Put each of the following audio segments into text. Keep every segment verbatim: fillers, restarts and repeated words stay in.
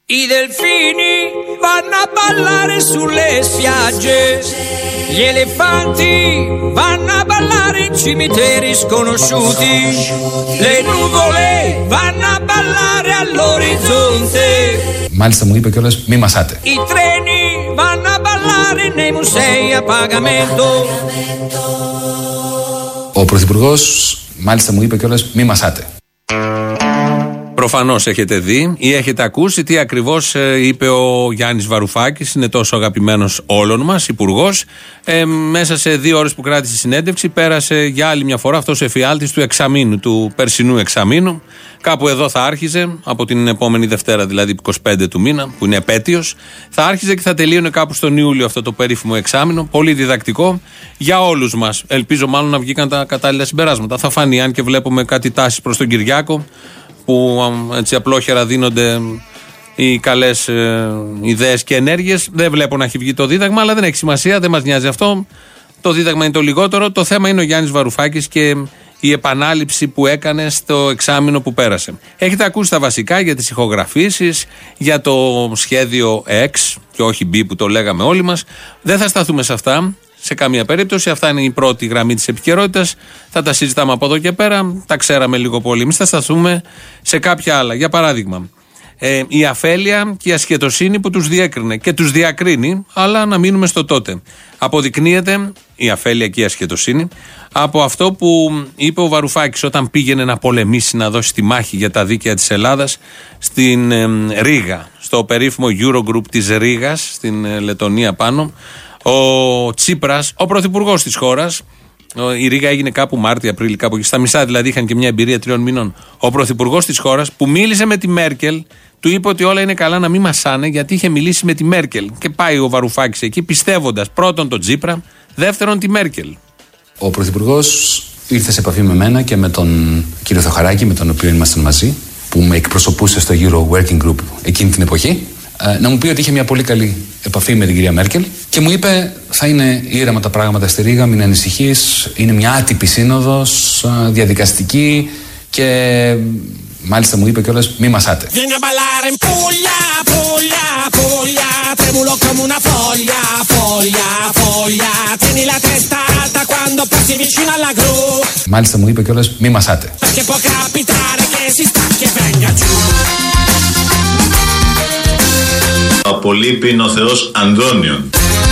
I delfini vanno a ballare sulle spiagge, gli elefanti vanno a ballare in cimiteri sconosciuti, le nuvole vanno a ballare all'orizzonte. Μάλιστα μου είπε κιόλας μη μασάτε. I treni vanno a ballare nei musei a pagamento. Ο Πρωθυπουργός μάλιστα μου είπε κιόλας μη μασάτε. Προφανώς έχετε δει ή έχετε ακούσει τι ακριβώς ε, είπε ο Γιάννης Βαρουφάκης, είναι τόσο αγαπημένος όλων μας, υπουργός. Ε, μέσα σε δύο ώρες που κράτησε συνέντευξη πέρασε για άλλη μια φορά αυτός ο εφιάλτης του εξαμήνου, του περσινού εξαμήνου. Κάπου εδώ θα άρχιζε, από την επόμενη Δευτέρα δηλαδή είκοσι πέντε του μήνα, που είναι επέτειος, θα άρχιζε και θα τελείωνε κάπου στον Ιούλιο αυτό το περίφημο εξάμηνο. Πολύ διδακτικό για όλους μας. Ελπίζω μάλλον να βγήκαν τα κατάλληλα συμπεράσματα. Θα φανεί, αν και βλέπουμε κάτι τάσεις προς τον Κυριάκο, που έτσι απλόχερα δίνονται οι καλές ε, ιδέες και ενέργειες. Δεν βλέπω να έχει βγει το δίδαγμα, αλλά δεν έχει σημασία, δεν μας νοιάζει αυτό. Το δίδαγμα είναι το λιγότερο. Το θέμα είναι ο Γιάννης Βαρουφάκης και η επανάληψη που έκανε στο εξάμηνο που πέρασε. Έχετε ακούσει τα βασικά για τις ηχογραφήσεις, για το σχέδιο X και όχι B που το λέγαμε όλοι μας. Δεν θα σταθούμε σε αυτά. Σε καμία περίπτωση, αυτά είναι η πρώτη γραμμή της επικαιρότητας. Θα τα συζητάμε από εδώ και πέρα. Τα ξέραμε λίγο πολύ. Εμείς θα σταθούμε σε κάποια άλλα. Για παράδειγμα, ε, η αφέλεια και η ασχετοσύνη που τους διέκρινε και τους διακρίνει, αλλά να μείνουμε στο τότε. Αποδεικνύεται η αφέλεια και η ασχετοσύνη από αυτό που είπε ο Βαρουφάκης όταν πήγαινε να πολεμήσει, να δώσει τη μάχη για τα δίκαια της Ελλάδας στην ε, Ρήγα, στο περίφημο Eurogroup της Ρήγας, στην ε, Λετωνία πάνω. Ο Τσίπρας, ο πρωθυπουργός της χώρας, η Ρήγα έγινε κάπου Μάρτιο-Απρίλιο, κάπου εκεί στα μισά δηλαδή, είχαν και μια εμπειρία τριών μηνών. Ο πρωθυπουργός της χώρας που μίλησε με τη Μέρκελ, του είπε ότι όλα είναι καλά να μην μασάνε, γιατί είχε μιλήσει με τη Μέρκελ. Και πάει ο Βαρουφάκης εκεί πιστεύοντας πρώτον τον Τσίπρα, δεύτερον τη Μέρκελ. Ο πρωθυπουργός ήρθε σε επαφή με μένα και με τον κύριο Θεοχαράκη, με τον οποίο ήμασταν μαζί, που με εκπροσωπούσε στο Euro Working Group εκείνη την εποχή, να μου πει ότι είχε μια πολύ καλή επαφή με την κυρία Μέρκελ και μου είπε θα είναι ήρεμα τα πράγματα στη Ρήγα, μην ανησυχείς, είναι μια άτυπη σύνοδος, διαδικαστική και μάλιστα μου είπε κιόλας μη μασάτε. Μάλιστα μου είπε κιόλας μη μασάτε. Απολείπει ο Θεός Ανδρώνιον.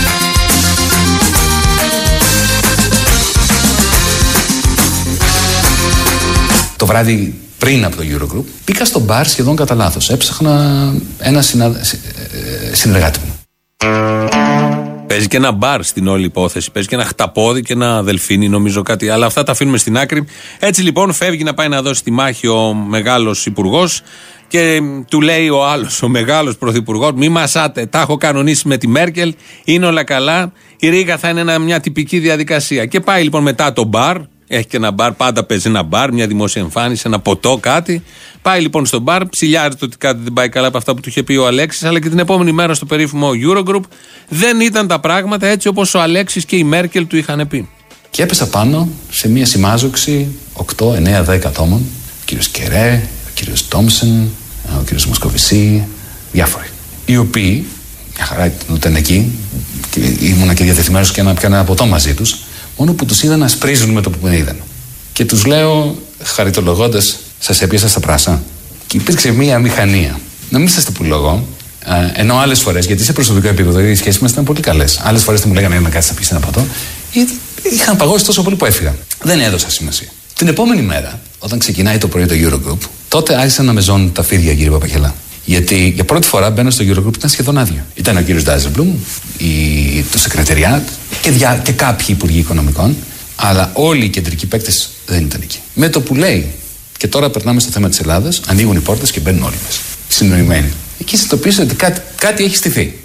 Το βράδυ πριν από το Eurogroup πήγα στο μπαρ σχεδόν κατά λάθος. Έψαχνα ένα συνα... συνεργάτη μου. Παίζει και ένα μπαρ στην όλη υπόθεση. Παίζει και ένα χταπόδι και ένα δελφίνι, νομίζω κάτι. Αλλά αυτά τα αφήνουμε στην άκρη. Έτσι λοιπόν φεύγει να πάει να δώσει τη μάχη ο μεγάλος υπουργός. Και του λέει ο άλλος, ο μεγάλος πρωθυπουργός, μη μασάτε, τα έχω κανονίσει με τη Μέρκελ, είναι όλα καλά. Η Ρήγα θα είναι ένα, μια τυπική διαδικασία. Και πάει λοιπόν μετά το μπαρ, έχει και ένα μπαρ, πάντα παίζει ένα μπαρ, μια δημόσια εμφάνιση, ένα ποτό, κάτι. Πάει λοιπόν στο μπαρ, ψιλιάρεται ότι κάτι δεν πάει καλά από αυτά που του είχε πει ο Αλέξης, αλλά και την επόμενη μέρα στο περίφημο Eurogroup δεν ήταν τα πράγματα έτσι όπως ο Αλέξης και η Μέρκελ του είχαν πει. Και έπεσα πάνω σε μια σημάζοξη οκτώ, εννέα, δέκα ατόμων, ο κύριος Κερέ, ο κύριος Τόμσεν, ο κύριος Μοσκοβισή, διάφοροι. Οι οποίοι, μια χαρά ήταν εκεί, και ήμουνα και διατεθειμένος και να πιάνω ένα ποτό μαζί τους, μόνο που τους είδα να σπρίζουν με το που με είδαν. Και τους λέω, χαριτολογώντας, σας έπιασα στα πράσα. Και υπήρξε μια μηχανία. Να μην σας το πουλογώ, ενώ άλλες φορές, γιατί σε προσωπικό επίπεδο οι σχέσεις μας ήταν πολύ καλές. Άλλες φορές δεν μου λέγανε να κάτσεις να πεις ένα ποτό, είχαν παγώσει τόσο πολύ που έφυγα. Δεν έδωσα σημασία. Την επόμενη μέρα, όταν ξεκινάει το πρωί το Eurogroup, τότε άρχισαν να με ζώνουν τα φίδια, κύριε Παπαχελά. Γιατί για πρώτη φορά μπαίνω στο Eurogroup, ήταν σχεδόν άδειο. Ήταν ο κύριος Ντάιζελμπλουμ, το Σεκρεταριάτ και, δια, και κάποιοι υπουργοί οικονομικών, αλλά όλοι οι κεντρικοί παίκτες δεν ήταν εκεί. Με το που λέει, και τώρα περνάμε στο θέμα της Ελλάδας, ανοίγουν οι πόρτες και μπαίνουν όλοι μέσα. Συνοημένοι. Εκεί συνειδητοποιήσω ότι κάτι, κάτι έχει στηθεί.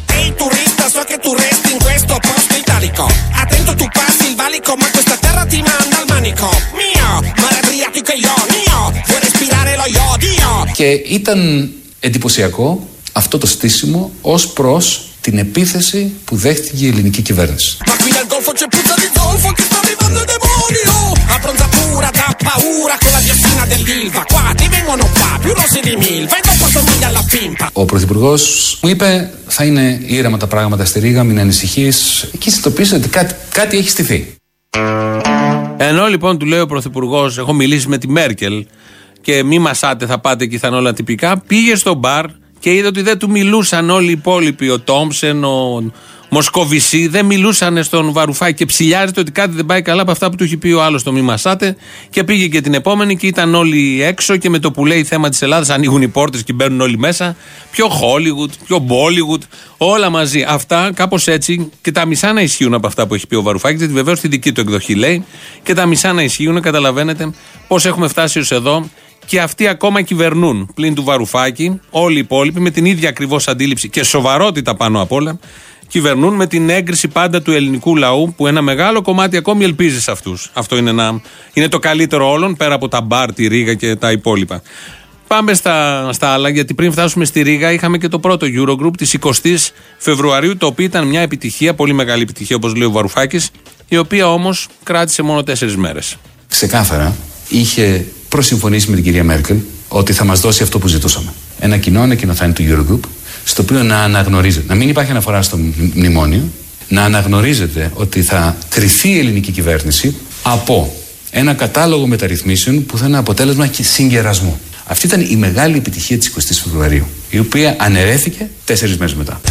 Και ήταν εντυπωσιακό αυτό το στήσιμο ως προς την επίθεση που δέχτηκε η ελληνική κυβέρνηση. ha paura con la diossina dell'Ilva. Qua ti vengono qua più rossi di Milva e dopo somiglia alla pimpa. Ο Πρωθυπουργός μου είπε θα είναι ήρεμα τα πράγματα στη Ρήγα, μην ανησυχείς. Εκεί συνειδητοποίησα ότι κάτι, κάτι έχει στηθεί. Ενώ λοιπόν του λέει ο Πρωθυπουργός, έχω μιλήσει με τη Μέρκελ και μη μασάτε, θα πάτε και θα είναι όλα τυπικά, πήγε στο μπαρ και είδε ότι δεν του μιλούσαν όλοι οι υπόλοιποι. Ο Τόμψεν, ο Μοσκοβισή, δεν μιλούσαν στον Βαρουφάκη και ψηλιάζεται ότι κάτι δεν πάει καλά από αυτά που του έχει πει ο άλλος το μη μασάτε. Και πήγε και την επόμενη και ήταν όλοι έξω και με το που λέει θέμα της Ελλάδας ανοίγουν οι πόρτες και μπαίνουν όλοι μέσα. Πιο Hollywood, πιο Bollywood, όλα μαζί. Αυτά κάπως έτσι και τα μισά να ισχύουν από αυτά που έχει πει ο Βαρουφάκης, γιατί βεβαίως στη δική του εκδοχή λέει, και τα μισά να ισχύουν. Καταλαβαίνετε πώς έχουμε φτάσει ως εδώ. Και αυτοί ακόμα κυβερνούν πλην του Βαρουφάκη, όλοι οι υπόλοιποι με την ίδια ακριβώς αντίληψη και σοβαρότητα πάνω απ' όλα. Κυβερνούν με την έγκριση πάντα του ελληνικού λαού, που ένα μεγάλο κομμάτι ακόμη ελπίζει σε αυτούς. Αυτό είναι, ένα, είναι το καλύτερο όλων, πέρα από τα μπαρ, τη Ρήγα και τα υπόλοιπα. Πάμε στα, στα άλλα, γιατί πριν φτάσουμε στη Ρήγα είχαμε και το πρώτο Eurogroup της εικοστής Φεβρουαρίου, το οποίο ήταν μια επιτυχία, πολύ μεγάλη επιτυχία όπως λέει ο Βαρουφάκης, η οποία όμως κράτησε μόνο τέσσερις μέρες. Ξεκάθαρα είχε προσυμφωνήσει με την κυρία Μέρκελ ότι θα μας δώσει αυτό που ζητούσαμε. Ένα κοινό ανακοινωθέν του Eurogroup, στο οποίο να αναγνωρίζεται, να μην υπάρχει αναφορά στο μνημόνιο, να αναγνωρίζεται ότι θα κριθεί η ελληνική κυβέρνηση από ένα κατάλογο μεταρρυθμίσεων που θα είναι αποτέλεσμα συγκερασμού. Αυτή ήταν η μεγάλη επιτυχία της εικοστής Φεβρουαρίου, η οποία αναιρέθηκε τέσσερις μέρες μετά.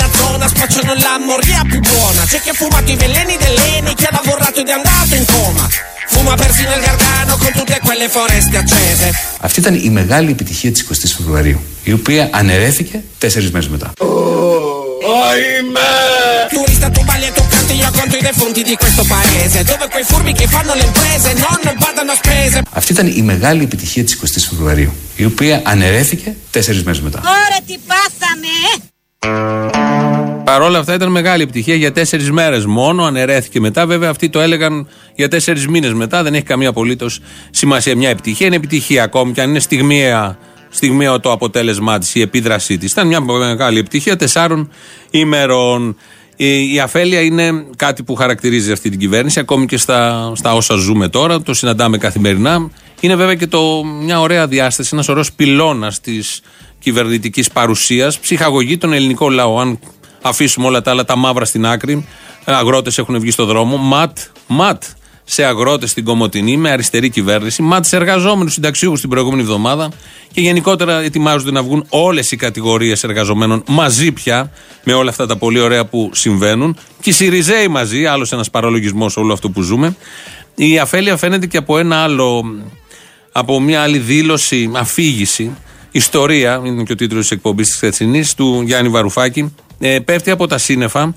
Αυτή ήταν η μεγάλη επιτυχία της εικοστής Φεβρουαρίου, η οποία αναιρέθηκε τέσσερις μέρες μετά. Αυτή ήταν η μεγάλη επιτυχία της εικοστής Φεβρουαρίου, η οποία αναιρέθηκε τέσσερις μέρες μετά. Ωραία, τι πάθαμε! Παρ' όλα αυτά ήταν μεγάλη επιτυχία για τέσσερις μέρες μόνο, αναιρέθηκε μετά. Βέβαια αυτοί το έλεγαν για τέσσερις μήνες μετά, δεν έχει καμία απολύτως σημασία. Μια επιτυχία είναι επιτυχία ακόμη και αν είναι στιγμιαία, στιγμιαίο το αποτέλεσμά της, η επίδρασή της. Ήταν μια μεγάλη επιτυχία τεσσάρων ημερών. Η, η αφέλεια είναι κάτι που χαρακτηρίζει αυτή την κυβέρνηση, ακόμη και στα, στα όσα ζούμε τώρα, το συναντάμε καθημερινά. Είναι βέβαια και το, μια ωραία διάσταση, ένας ωραίος πυλώνας της κυβερνητικής παρουσίας, ψυχαγωγεί τον ελληνικό λαό. Αν αφήσουμε όλα τα άλλα τα μαύρα στην άκρη, αγρότες έχουν βγει στο δρόμο, ματ, ματ σε αγρότες στην Κομοτηνή με αριστερή κυβέρνηση, ματ σε εργαζόμενους συνταξιούχους την προηγούμενη εβδομάδα και γενικότερα ετοιμάζονται να βγουν όλες οι κατηγορίες εργαζομένων μαζί πια με όλα αυτά τα πολύ ωραία που συμβαίνουν και οι Σιριζέοι μαζί, άλλος ένας παραλογισμός όλο αυτό που ζούμε. Η αφέλεια φαίνεται και από ένα άλλο, από μια άλλη δήλωση, αφήγηση, ιστορία, είναι και ο τίτλος της εκπομπής της χθεσινής του Γιάννη Βαρουφάκη, ε, πέφτει από τα σύννεφα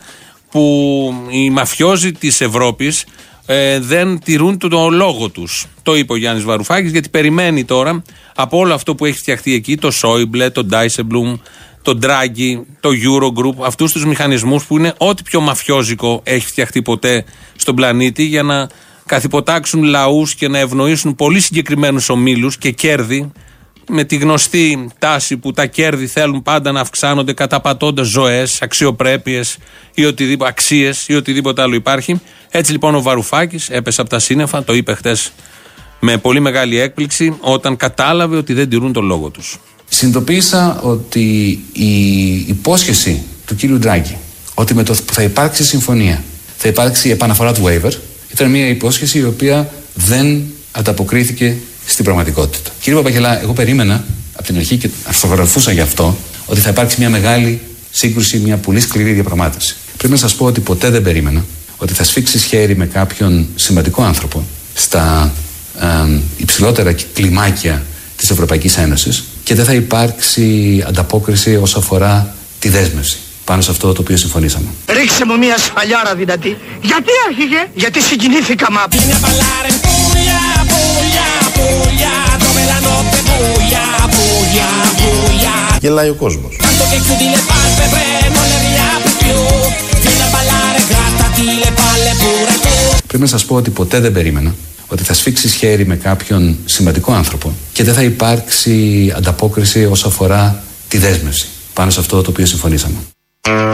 που οι μαφιόζοι της Ευρώπης ε, δεν τηρούν το λόγο τους. Το είπε ο Γιάννης Βαρουφάκης, γιατί περιμένει τώρα από όλο αυτό που έχει φτιαχτεί εκεί, το Σόιμπλε, το Ντάισεμπλουμ, το Ντράγκι, το Eurogroup, αυτούς τους μηχανισμούς που είναι ό,τι πιο μαφιόζικο έχει φτιαχτεί ποτέ στον πλανήτη, για να καθυποτάξουν λαούς και να ευνοήσουν πολύ συγκεκριμένους ομίλους και κέρδη, με τη γνωστή τάση που τα κέρδη θέλουν πάντα να αυξάνονται καταπατώντας ζωές, αξιοπρέπειες ή οτιδήποτε, αξίες ή οτιδήποτε άλλο υπάρχει. Έτσι λοιπόν ο Βαρουφάκης έπεσε από τα σύννεφα, το είπε χτες με πολύ μεγάλη έκπληξη, όταν κατάλαβε ότι δεν τηρούν τον λόγο τους. Συνειδητοποίησα ότι η υπόσχεση του κύριου Ντράγκη ότι με το που θα υπάρξει συμφωνία θα υπάρξει η επαναφορά του waiver ήταν μια υπόσχεση η οποία δεν ανταποκρίθηκε στην πραγματικότητα. Κύριε Παπαγγελά, εγώ περίμενα από την αρχή και αρθογραφούσα γι' αυτό ότι θα υπάρξει μια μεγάλη σύγκρουση, μια πολύ σκληρή διαπραγμάτευση. Πρέπει να σας πω ότι ποτέ δεν περίμενα ότι θα σφίξεις χέρι με κάποιον σημαντικό άνθρωπο στα ε, υψηλότερα κλιμάκια της Ευρωπαϊκής Ένωσης και δεν θα υπάρξει ανταπόκριση όσον αφορά τη δέσμευση πάνω σε αυτό το οποίο συμφωνήσαμε. Ρίξε μου μια σφαλιάρα δυνατή. Γιατί άρχιγε? Γιατί συγκινήθηκα μα. Γελάει ο κόσμος. Πρέπει να σας πω ότι ποτέ δεν περίμενα ότι θα σφίξεις χέρι με κάποιον σημαντικό άνθρωπο και δεν θα υπάρξει ανταπόκριση όσον αφορά τη δέσμευση πάνω σε αυτό το οποίο συμφωνήσαμε.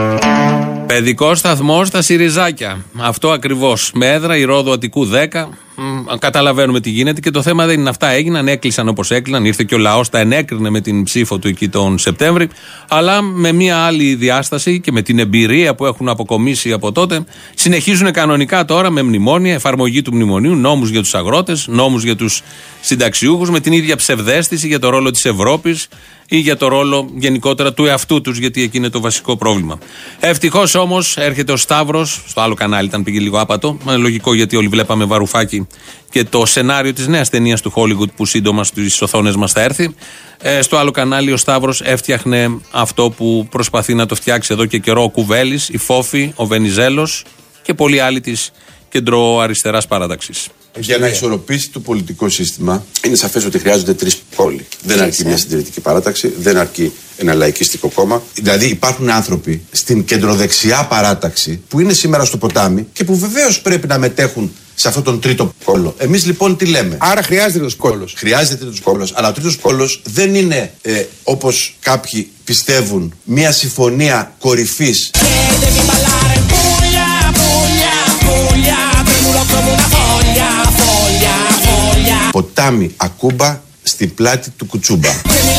Παιδικό σταθμό στα Σιριζάκια. Αυτό ακριβώς. Με έδρα η Ρόδου Αττικού δέκα, μ, καταλαβαίνουμε τι γίνεται και το θέμα δεν είναι αυτά. Έγιναν, έκλεισαν όπως έκλεισαν. Ήρθε και ο λαός, τα ενέκρινε με την ψήφο του εκεί τον Σεπτέμβρη. Αλλά με μια άλλη διάσταση και με την εμπειρία που έχουν αποκομίσει από τότε, συνεχίζουν κανονικά τώρα με μνημόνια, εφαρμογή του μνημονίου, νόμους για τους αγρότες, νόμους για τους συνταξιούχους, με την ίδια ψευδαίσθηση για το ρόλο της Ευρώπης ή για το ρόλο γενικότερα του εαυτού τους, γιατί εκεί είναι το βασικό πρόβλημα. Ευτυχώς όμως έρχεται ο Σταύρος, στο άλλο κανάλι ήταν, πήγε λίγο άπατο, είναι λογικό γιατί όλοι βλέπαμε Βαρουφάκη και το σενάριο της νέας ταινίας του Hollywood που σύντομα στις οθόνες μας θα έρθει. Ε, στο άλλο κανάλι ο Σταύρος έφτιαχνε αυτό που προσπαθεί να το φτιάξει εδώ και καιρό ο Κουβέλης, η Φόφη, ο Βενιζέλος και πολλοί άλλοι της κεντροαριστεράς παράταξης. Για να ισορροπήσει το πολιτικό σύστημα, είναι σαφές ότι χρειάζονται τρεις πόλοι. Δεν αρκεί μια συντηρητική παράταξη, δεν αρκεί ένα λαϊκιστικό κόμμα. Δηλαδή, υπάρχουν άνθρωποι στην κεντροδεξιά παράταξη που είναι σήμερα στο ποτάμι και που βεβαίως πρέπει να μετέχουν σε αυτόν τον τρίτο πόλο. Εμείς λοιπόν τι λέμε? Άρα χρειάζεται τρίτος πόλος. Χρειάζεται τρίτος πόλος, αλλά ο τρίτος πόλος δεν είναι ε, όπως κάποιοι πιστεύουν μια συμφωνία κορυφής. Ποτάμι ακούμπα στην πλάτη του κουτσούμπα.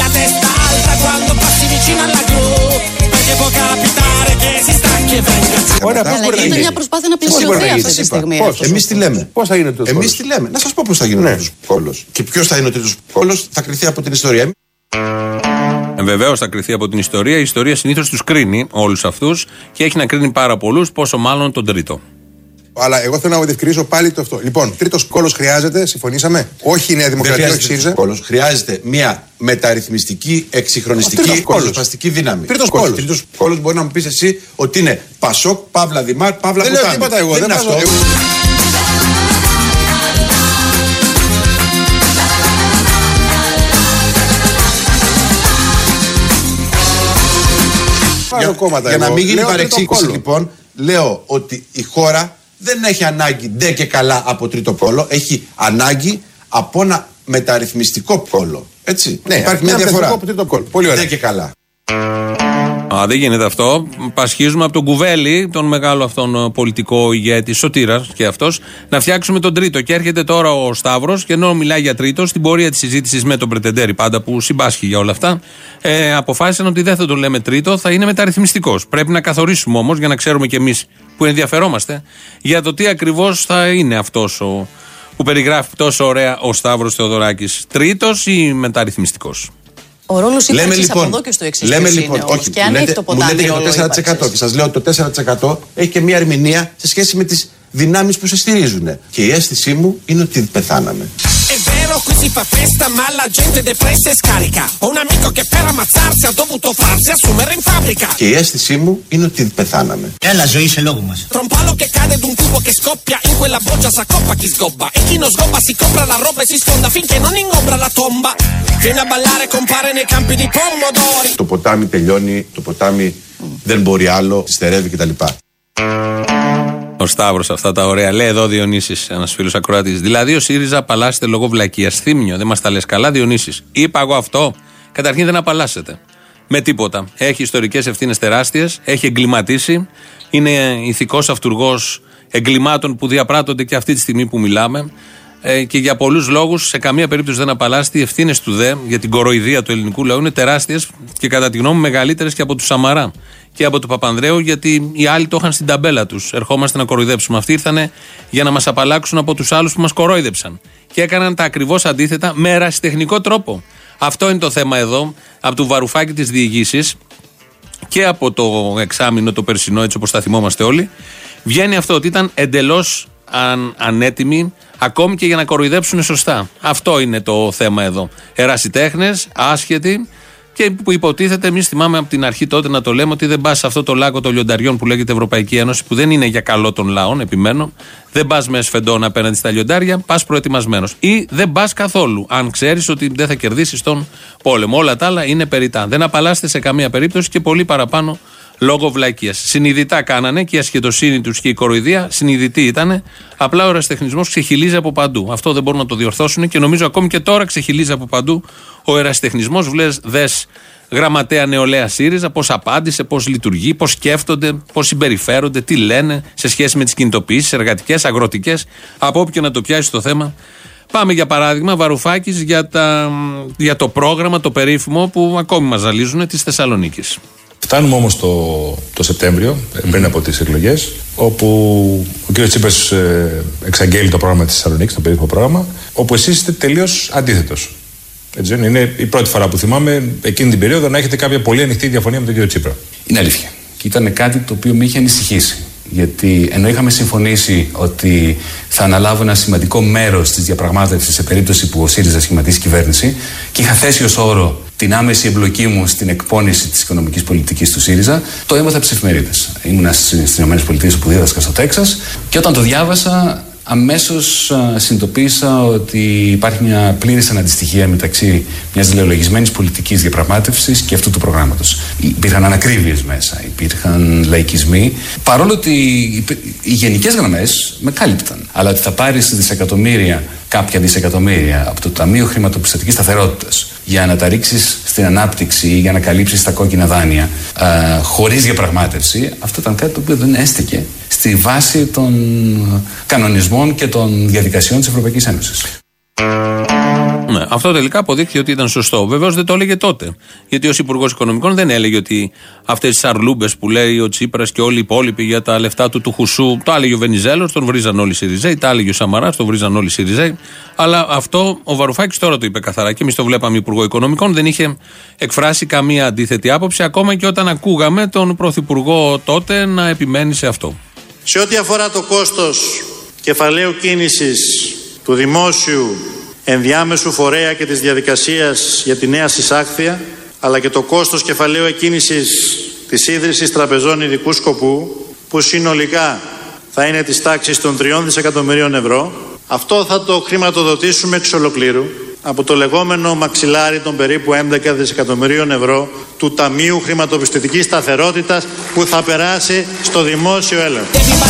Ωραία, αλλά γίνεται μια προσπάθεια να πλαισιωθεί αυτή τη στιγμή. Εμείς τι λέμε? Πώς θα γίνει ο τρίτος Εμείς τι λέμε? Να σας πω πώς θα γίνει ο τρίτος πόλος. Και ποιος θα είναι ο τρίτος πόλος θα κριθεί από την ιστορία. Ε, Βεβαίως θα κριθεί από την ιστορία. Η ιστορία συνήθως τους κρίνει όλους αυτούς και έχει να κρίνει πάρα πολλούς, πόσο μάλλον τον τρίτο. Αλλά εγώ θέλω να διευκρινίσω πάλι το αυτό. Λοιπόν, τρίτος κόλος χρειάζεται, συμφωνήσαμε. Όχι η Νέα Δημοκρατία, όχι η ΣΥΡΙΖΑ. Χρειάζεται μια μεταρρυθμιστική, εξυγχρονιστική, ριζοσπαστική δύναμη. Τρίτος κόλος. Τρίτος κόλος μπορεί να μου πεις εσύ ότι είναι Πασόκ, Παύλα Δημάρ, Παύλα Ποτάμι. Δεν λέω τίποτα εγώ, δεν, δεν είναι αυτό. Για, για να μην γίνει παρεξήγηση λοιπόν, λέω ότι η χώρα δεν έχει ανάγκη ντε και καλά από τρίτο πόλο, έχει ανάγκη από ένα μεταρρυθμιστικό πόλο. Έτσι. Ναι, υπάρχει μια διαφορά από τρίτο πόλο. Πολύ ωραία. Ντε και καλά. Α, δεν γίνεται αυτό. Πασχίζουμε από τον Κουβέλη, τον μεγάλο αυτόν πολιτικό ηγέτη, Σωτήρας και αυτός, να φτιάξουμε τον τρίτο. Και έρχεται τώρα ο Σταύρος, και ενώ μιλάει για τρίτο, στην πορεία της συζήτησης με τον Πρετεντέρη, πάντα που συμπάσχει για όλα αυτά, ε, αποφάσισαν ότι δεν θα τον λέμε τρίτο, θα είναι μεταρρυθμιστικός. Πρέπει να καθορίσουμε όμως, για να ξέρουμε κι εμείς που ενδιαφερόμαστε, για το τι ακριβώς θα είναι αυτός ο, που περιγράφει τόσο ωραία ο Σταύρος Θεοδωράκης. Τρίτος ή μεταρρυθμιστικός? Ο ρόλος ύπαρξης λοιπόν, από εδώ και στο εξής λέμε είναι λοιπόν, όμως, όχι, και αν λέτε, έχει το ποτάμι μου λέτε για το ρόλο τέσσερα τοις εκατό ύπαρξης. και σας λέω ότι το τέσσερα τοις εκατό έχει και μια ερμηνεία σε σχέση με τις δυνάμεις που σε στηρίζουν. Και η αίσθησή μου είναι ότι πεθάναμε. Qui si fa festa ma la gente depressa e scarica. Ho un amico che per ammazzarsi ha dovuto farsi assumere in fabbrica. Και η αίσθησή μου είναι ότι πεθάναμε. Έλα, ζωή σε λόγο μας. Tra un palo che cade d'un tubo che scoppia in quella boccia s'accoppa chi sgobba e chi non sgobba si compra la roba e si sfonda finché non ingombra la tomba. Viene a ballare compare nei campi di pomodori. Το ποτάμι τελειώνει, το ποτάμι δεν μπορεί άλλο, στερεύει κτλ. Ο Σταύρος αυτά τα ωραία. Λέει εδώ Διονύσης, ένας φίλος ακροατής. Δηλαδή ο ΣΥΡΙΖΑ απαλλάσσεται λόγω βλακείας. Θύμιο, δεν μας τα λες καλά, Διονύσης. Είπα εγώ αυτό. Καταρχήν δεν απαλλάσσεται. Με τίποτα. Έχει ιστορικές ευθύνες τεράστιες, έχει εγκληματίσει. Είναι ηθικός αυτουργός εγκλημάτων που διαπράττονται και αυτή τη στιγμή που μιλάμε. Ε, και για πολλούς λόγους, σε καμία περίπτωση δεν απαλλάσσεται. Οι ευθύνες του ΔΕ για την κοροϊδία του ελληνικού λαού είναι τεράστιες και κατά τη γνώμη μου μεγαλύτερες και από του Σαμαρά και από τον Παπανδρέου, γιατί οι άλλοι το είχαν στην ταμπέλα τους. Ερχόμαστε να κοροϊδέψουμε. Αυτοί ήρθανε για να μας απαλλάξουν από τους άλλους που μας κορόιδεψαν. Και έκαναν τα ακριβώς αντίθετα με ερασιτεχνικό τρόπο. Αυτό είναι το θέμα εδώ, από του Βαρουφάκη της διηγήσης και από το εξάμηνο το περσινό, έτσι όπως τα θυμόμαστε όλοι. Βγαίνει αυτό ότι ήταν εντελώς αν, ανέτοιμοι, ακόμη και για να κοροϊδέψουν σωστά. Αυτό είναι το θέμα εδώ. Ερασιτέχνες, άσχετοι, και που υποτίθεται, εμείς θυμάμαι από την αρχή τότε να το λέμε, ότι δεν πας σε αυτό το λάκκο των λιονταριών που λέγεται Ευρωπαϊκή Ένωση, που δεν είναι για καλό των λαών, επιμένω. Δεν πας με σφεντόνα απέναντι στα λιοντάρια, πας προετοιμασμένος. Ή δεν πας καθόλου, αν ξέρεις ότι δεν θα κερδίσεις τον πόλεμο. Όλα τα άλλα είναι περιττά. Δεν απαλλάσσεται σε καμία περίπτωση και πολύ παραπάνω λόγω βλακείας. Συνειδητά κάνανε και η ασχετοσύνη τους και η κοροϊδία συνειδητή ήτανε. Απλά ο ερασιτεχνισμός ξεχυλίζει από παντού. Αυτό δεν μπορούν να το διορθώσουν και νομίζω ακόμη και τώρα ξεχυλίζει από παντού ο ερασιτεχνισμός. Βλες, δες γραμματέα νεολαία ΣΥΡΙΖΑ, πώς απάντησε, πώς λειτουργεί, πώς σκέφτονται, πώς συμπεριφέρονται, τι λένε σε σχέση με τις κινητοποιήσεις εργατικές, αγροτικές, από όπου και να το πιάσει το θέμα. Πάμε για παράδειγμα, Βαρουφάκης για, τα, για το πρόγραμμα, το περίφημο που ακόμη μας ζαλίζουν, της Θεσσαλονίκης. Φτάνουμε όμως το, το Σεπτέμβριο, πριν από τις εκλογές, όπου ο κ. Τσίπρας ε, εξαγγέλει το πρόγραμμα της Θεσσαλονίκης, το περίφημο πρόγραμμα, όπου εσείς είστε τελείως αντίθετος. Έτσι, είναι η πρώτη φορά που θυμάμαι εκείνη την περίοδο να έχετε κάποια πολύ ανοιχτή διαφωνία με τον κ. Τσίπρα. Είναι αλήθεια. Και ήταν κάτι το οποίο με είχε ανησυχήσει. Γιατί ενώ είχαμε συμφωνήσει ότι θα αναλάβω ένα σημαντικό μέρος της διαπραγμάτευσης σε περίπτωση που ο ΣΥΡΙΖΑ σχηματίσει κυβέρνηση και είχα θέσει ως όρο την άμεση εμπλοκή μου στην εκπόνηση της οικονομικής πολιτικής του ΣΥΡΙΖΑ, το έμαθα από τις εφημερίδες. Ήμουνα στις ΗΠΑ όπου δίδασκα στο Τέξας και όταν το διάβασα, αμέσως συνειδητοποίησα ότι υπάρχει μια πλήρης αναντιστοιχία μεταξύ μιας λεολογισμένης πολιτικής διαπραγμάτευσης και αυτού του προγράμματος. Υπήρχαν ανακρίβειες μέσα, υπήρχαν λαϊκισμοί. Παρόλο ότι οι γενικές γραμμές με κάλυπταν. Αλλά ότι θα πάρεις δισεκατομμύρια, κάποια δισεκατομμύρια από το Ταμείο Χρηματοπιστωτικής Σταθερότητας για να τα ρίξεις στην ανάπτυξη ή για να καλύψεις τα κόκκινα δάνεια α, χωρίς διαπραγμάτευση, αυτό ήταν κάτι το οποίο δεν έστεκε στη βάση των κανονισμών και των διαδικασιών της Ευρωπαϊκής Ένωσης. Ναι, αυτό τελικά αποδείχθηκε ότι ήταν σωστό. Βεβαίως δεν το έλεγε τότε. Γιατί ως Υπουργός Οικονομικών δεν έλεγε ότι αυτές τις αρλούμπες που λέει ο Τσίπρας και όλοι οι υπόλοιποι για τα λεφτά του του Χουσού, το έλεγε ο Βενιζέλος, τον βρίζαν όλοι οι ΣΥΡΙΖΑΙ, τα έλεγε ο Σαμαράς, τον βρίζαν όλοι οι ΣΥΡΙΖΑΙ. Αλλά αυτό ο Βαρουφάκης τώρα το είπε καθαρά. Και εμείς το βλέπαμε Υπουργό Οικονομικών, δεν είχε εκφράσει καμία αντίθετη άποψη, ακόμα και όταν ακούγαμε τον Πρωθυπουργό τότε να επιμένει σε αυτό. Σε ό,τι αφορά το κόστος κεφαλαίου κίνησης του δημόσιου ενδιάμεσου φορέα και της διαδικασίας για τη νέα συσάκθεια, αλλά και το κόστος κεφαλαίου εκκίνησης της ίδρυσης τραπεζών ειδικού σκοπού, που συνολικά θα είναι της τάξης των τριών δισεκατομμυρίων ευρώ, αυτό θα το χρηματοδοτήσουμε εξ ολοκλήρου από το λεγόμενο μαξιλάρι των περίπου έντεκα δισεκατομμυρίων ευρώ του Ταμείου Χρηματοπιστωτικής Σταθερότητας, που θα περάσει στο δημόσιο έλεγχο.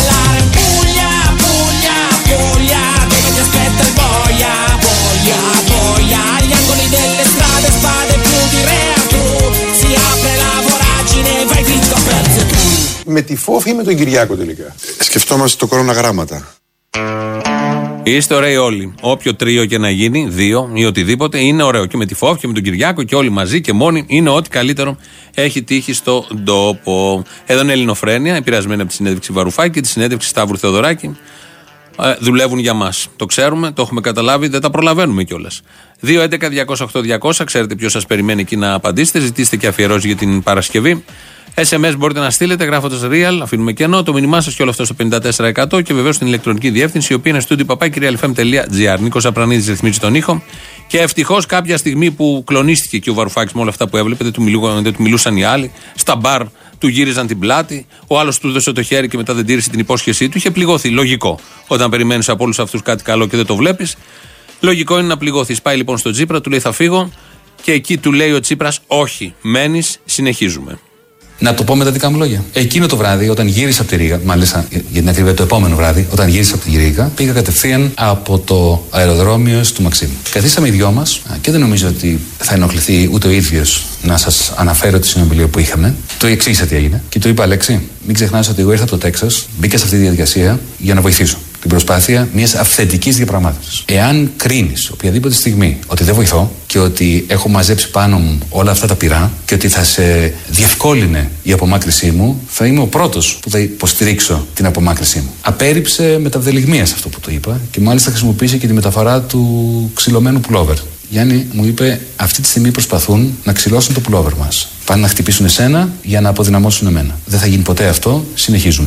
Με τη Φόφη ή με τον Κυριάκο τελικά? Σκεφτόμαστε το κοροναγράμματα. Είστε ωραίοι όλοι. Όποιο τρίο και να γίνει, δύο ή οτιδήποτε, είναι ωραίο. Και με τη Φόφη και με τον Κυριάκο και όλοι μαζί και μόνοι, είναι ό,τι καλύτερο έχει τύχει στον τόπο. Εδώ είναι Ελληνοφρένεια, επηρεασμένη από τη συνέντευξη Βαρουφάκη και τη συνέντευξη Σταύρου Θεοδωράκη. Ε, δουλεύουν για μας. Το ξέρουμε, το έχουμε καταλάβει, δεν τα προλαβαίνουμε κιόλας. δύο έντεκα διακόσια οκτώ διακόσια, ξέρετε ποιος σας περιμένει εκεί να απαντήσετε. Ζητήστε και αφιερώσεις για την Παρασκευή. ες εμ ες μπορείτε να στείλετε γράφοντας real, αφήνουμε κενό, το μήνυμά σας και όλο αυτό στο πενήντα τέσσερα εκατό και βεβαίως στην ηλεκτρονική διεύθυνση, η οποία είναι studio παπάκι realfm τελεία gr. Νίκος Απρανίδης ρυθμίζει τον ήχο. Και ευτυχώς κάποια στιγμή που κλονίστηκε και ο Βαρουφάκης με όλα αυτά που έβλεπε, δεν του, μιλού, δεν του μιλούσαν οι άλλοι, στα μπαρ του γύριζαν την πλάτη, ο άλλος του δώσε το χέρι και μετά δεν τήρησε την υπόσχεσή του, είχε πληγωθεί. Λογικό. Όταν περιμένεις από όλους αυτούς κάτι καλό και δεν το βλέπεις, λογικό είναι να πληγωθείς. Πάει λοιπόν στον Τσίπρα, του λέει θα φύγω και εκεί του λέει ο Τσίπρας όχι, μένεις, συνεχίζουμε. Να το πω με τα δικά μου λόγια. Εκείνο το βράδυ, όταν γύρισα από τη Ρήγα, μάλιστα για την ακρίβεια το επόμενο βράδυ, όταν γύρισα από τη Ρήγα, πήγα κατευθείαν από το αεροδρόμιο του Μαξίμου. Καθίσαμε οι δυο μας και δεν νομίζω ότι θα ενοχληθεί ούτε ο ίδιος να σας αναφέρω τη συνομιλία που είχαμε. Του εξήγησα τι έγινε και του είπα: Αλέξη, μην ξεχνάς ότι εγώ ήρθα από το Τέξας, μπήκα σε αυτή τη διαδικασία για να βοηθήσω την προσπάθεια μιας αυθεντικής διαπραγμάτευσης. Εάν κρίνεις οποιαδήποτε στιγμή ότι δεν βοηθώ και ότι έχω μαζέψει πάνω μου όλα αυτά τα πυρά και ότι θα σε διευκόλυνε η απομάκρυσή μου, θα είμαι ο πρώτος που θα υποστηρίξω την απομάκρυσή μου. Απέρριψε με ταυδελιγμία σε αυτό που το είπα και μάλιστα χρησιμοποίησε και τη μεταφορά του ξυλωμένου πουλόβερ. Γιάννη, μου είπε, αυτή τη στιγμή προσπαθούν να ξυλώσουν το πουλόβερ μας. Πάνε να χτυπήσουν εσένα για να αποδυναμώσουν εμένα. Δεν θα γίνει ποτέ αυτό, συνεχίζουμε.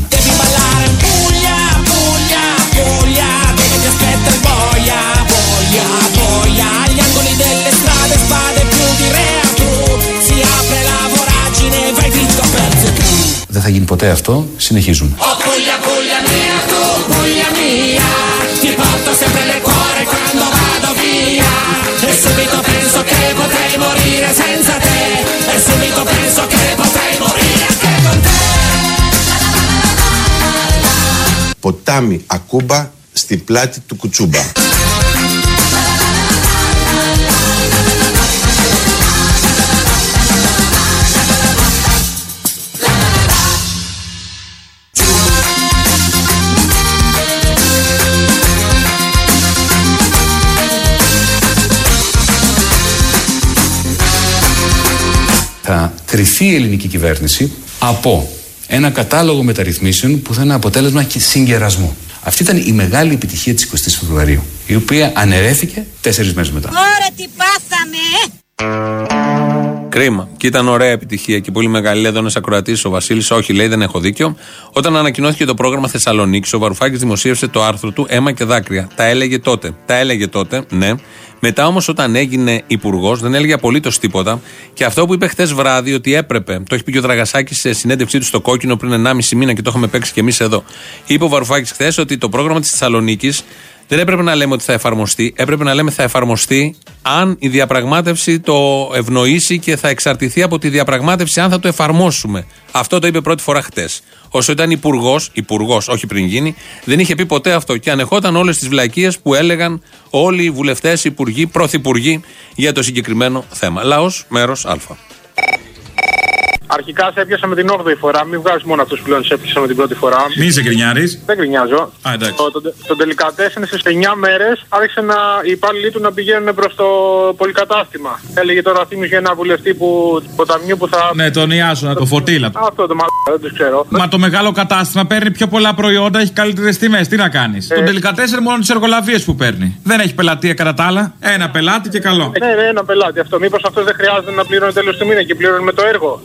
Δεν θα γίνει ποτέ αυτό, συνεχίζουμε. Ποτάμι Ακούμπα στην πλάτη του Κουτσούμπα. κριθεί η ελληνική κυβέρνηση από ένα κατάλογο μεταρρυθμίσεων που θα είναι αποτέλεσμα συγκερασμού. Αυτή ήταν η μεγάλη επιτυχία της εικοστής Φεβρουαρίου, η οποία αναιρέθηκε τέσσερις μέρες μετά. Ωραία, τι πάθαμε! Κρίμα. Και ήταν ωραία επιτυχία και πολύ μεγάλη. Λέει εδώ ένας ακροατής, ο Βασίλης, όχι, λέει, δεν έχω δίκιο. Όταν ανακοινώθηκε το πρόγραμμα Θεσσαλονίκης, ο Βαρουφάκης δημοσίευσε το άρθρο του «Αίμα και δάκρυα». Τα έλεγε τότε. Τα έλεγε τότε, ναι. Μετά όμως, όταν έγινε υπουργός, δεν έλεγε απολύτως τίποτα. Και αυτό που είπε χθες βράδυ, ότι έπρεπε, το έχει πει και ο Δραγασάκης σε συνέντευξή του στο Κόκκινο πριν ενάμιση μήνα και το είχαμε παίξει κι εμείς εδώ. Είπε ο Βαρουφάκης χθες ότι το πρόγραμμα της Θεσσαλονίκης δεν έπρεπε να λέμε ότι θα εφαρμοστεί, έπρεπε να λέμε θα εφαρμοστεί αν η διαπραγμάτευση το ευνοήσει και θα εξαρτηθεί από τη διαπραγμάτευση αν θα το εφαρμόσουμε. Αυτό το είπε πρώτη φορά χτες. Όσο ήταν υπουργός, υπουργός, όχι πριν γίνει, δεν είχε πει ποτέ αυτό και ανεχόταν όλες τις βλακίες που έλεγαν όλοι οι βουλευτές, υπουργοί, πρωθυπουργοί για το συγκεκριμένο θέμα. Λαός, μέρος Α. Αρχικά σε έπιασα με την όγδοη φορά, μην βγάζεις μόνο αυτούς που πλέον σε έπιασα με την πρώτη φορά. Μη είσαι γκρινιάρης. Δεν γκρινιάζω. Α, εντάξει. Το, το, το τελικατέσσερις στις εννιά μέρες άρχισε να, οι υπάλληλοι του να πηγαίνουν προς το πολυκατάστημα. Έλεγε τώρα θύμιζε για ένα βουλευτή που, ποταμιού που θα. Ναι, τον Ιάσονα, το Φωτίλα. Αυτό το μαλάκα, δεν τους ξέρω. Μα το μεγάλο κατάστημα παίρνει πιο πολλά προϊόντα, έχει καλύτερες τιμές. Τι να κάνεις. Ε. Τον τελικατέσσερ μόνο τις εργολαβίες που παίρνει. Δεν έχει πελατεία κατά τα άλλα. Ένα πελάτη και καλό. Ναι, ναι, ένα πελάτη αυτό. Μήπως αυτό δεν χρειάζεται να πληρώνει τέλος του μήνα και πληρώνει με το έργο.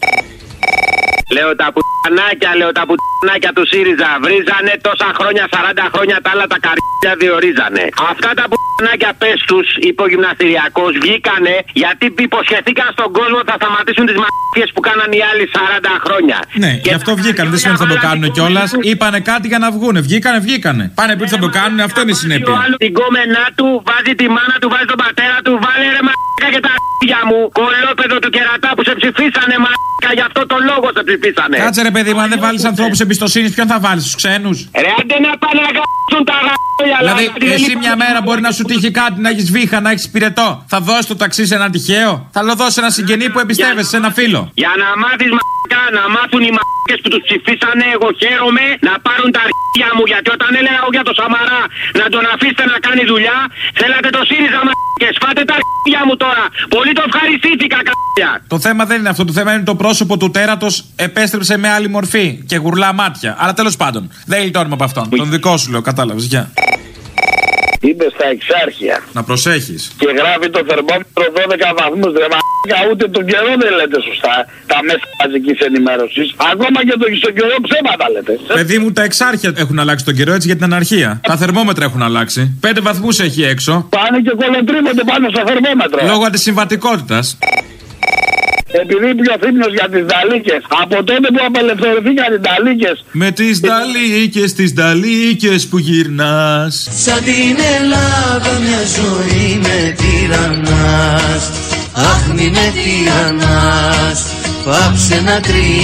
Λέω τα πουτανάκια, λέω τα πουτανάκια του ΣΥΡΙΖΑ. Βρίζανε τόσα χρόνια, σαράντα χρόνια τα άλλα τα καρδιά διορίζανε. Αυτά τα πουτανάκια πες τους, είπε ο γυμναστηριακός, βγήκανε γιατί υποσχεθήκαν στον κόσμο ότι θα σταματήσουν τις μαλακίες που κάναν οι άλλοι σαράντα χρόνια. Ναι, και γι' αυτό βγήκανε. Δεν σημαίνει ότι θα το κάνουν κιόλας. Είπανε κάτι για να βγούνε. Βγήκανε, βγήκανε. Πάνε πει ότι θα το κάνουν, αυτό είναι η συνέπεια. Την κόμενά του, βάζει τη μάνα του, βάζει τον πατέρα του, βάλε ρε μαλάκα και τα αρχίδια μου. Κολόπεδο του κερατά που σε ψηφίσανε μαλάκα, γι' αυτό το λόγο σε ψηφίσανε. Κάτσε ρε παιδί μου, αν δεν βάλεις ανθρώπους εμπιστοσύνης, ποιον θα βάλεις, τους ξένους? Ρε άντε να πάνε να γαμπήσουν τα γαμπόλια. Δηλαδή, εσύ μια μέρα μπορεί να σου τύχει κάτι, να έχεις βήχα, να έχεις πυρετό. Θα δώσεις το ταξί σε έναν τυχαίο? Θα το δώσεις σε ένα συγγενή που εμπιστεύεσαι, σε ένα φίλο? Για να μάθεις μαλάκα, να μάθουν οι μαλάκες που τους ψηφίσανε, εγώ χαίρομαι να πάρουν τα αρχίδια μου. Γιατί όταν έλεγα εγώ για το Σαμαρά να τον αφήσετε να κάνει δουλειά, θέλατε το ΣΥΡΙΖΑ μαλάκες. Φάτε τα αρχίδια μου τώρα. Πολύ το ευχαριστήθηκα κ***ια. Το θέμα δεν είναι αυτό. Το θέμα είναι το πρόσωπο του τέρατος επέστρεψε με άλλη μορφή και γουρλά μάτια. Αλλά τέλος πάντων, δεν γλιτώνουμε από αυτόν. Τον δικό σου λέω, κατάλαβες. Γεια. Είμαι στα Εξάρχεια. Να προσέχεις. Και γράφει το θερμόμετρο δώδεκα βαθμούς. Ρε μαλάκα, ούτε τον καιρό δεν λέτε σωστά. Τα μέσα μαζικής ενημέρωσης. Ακόμα και τον στον καιρό ψέματα λέτε. Παιδί μου, τα Εξάρχεια έχουν αλλάξει τον καιρό έτσι για την αναρχία. Τα θερμόμετρα έχουν αλλάξει. Πέντε βαθμούς έχει έξω. Πάνε και κολοτρίβονται πάνω στο θερμόμετρο. Λόγω αντισυμβατικότητας. Επειδή πιο θύμνος για τις Νταλίκες. Από τότε που απελευθερωθήκαν οι Νταλίκες. Με τις Νταλίκες, τις Νταλίκες που γυρνάς. Σαν την Ελλάδα μια ζωή με τυραννάς. Αχ μη με τυραννάς. Πάψε να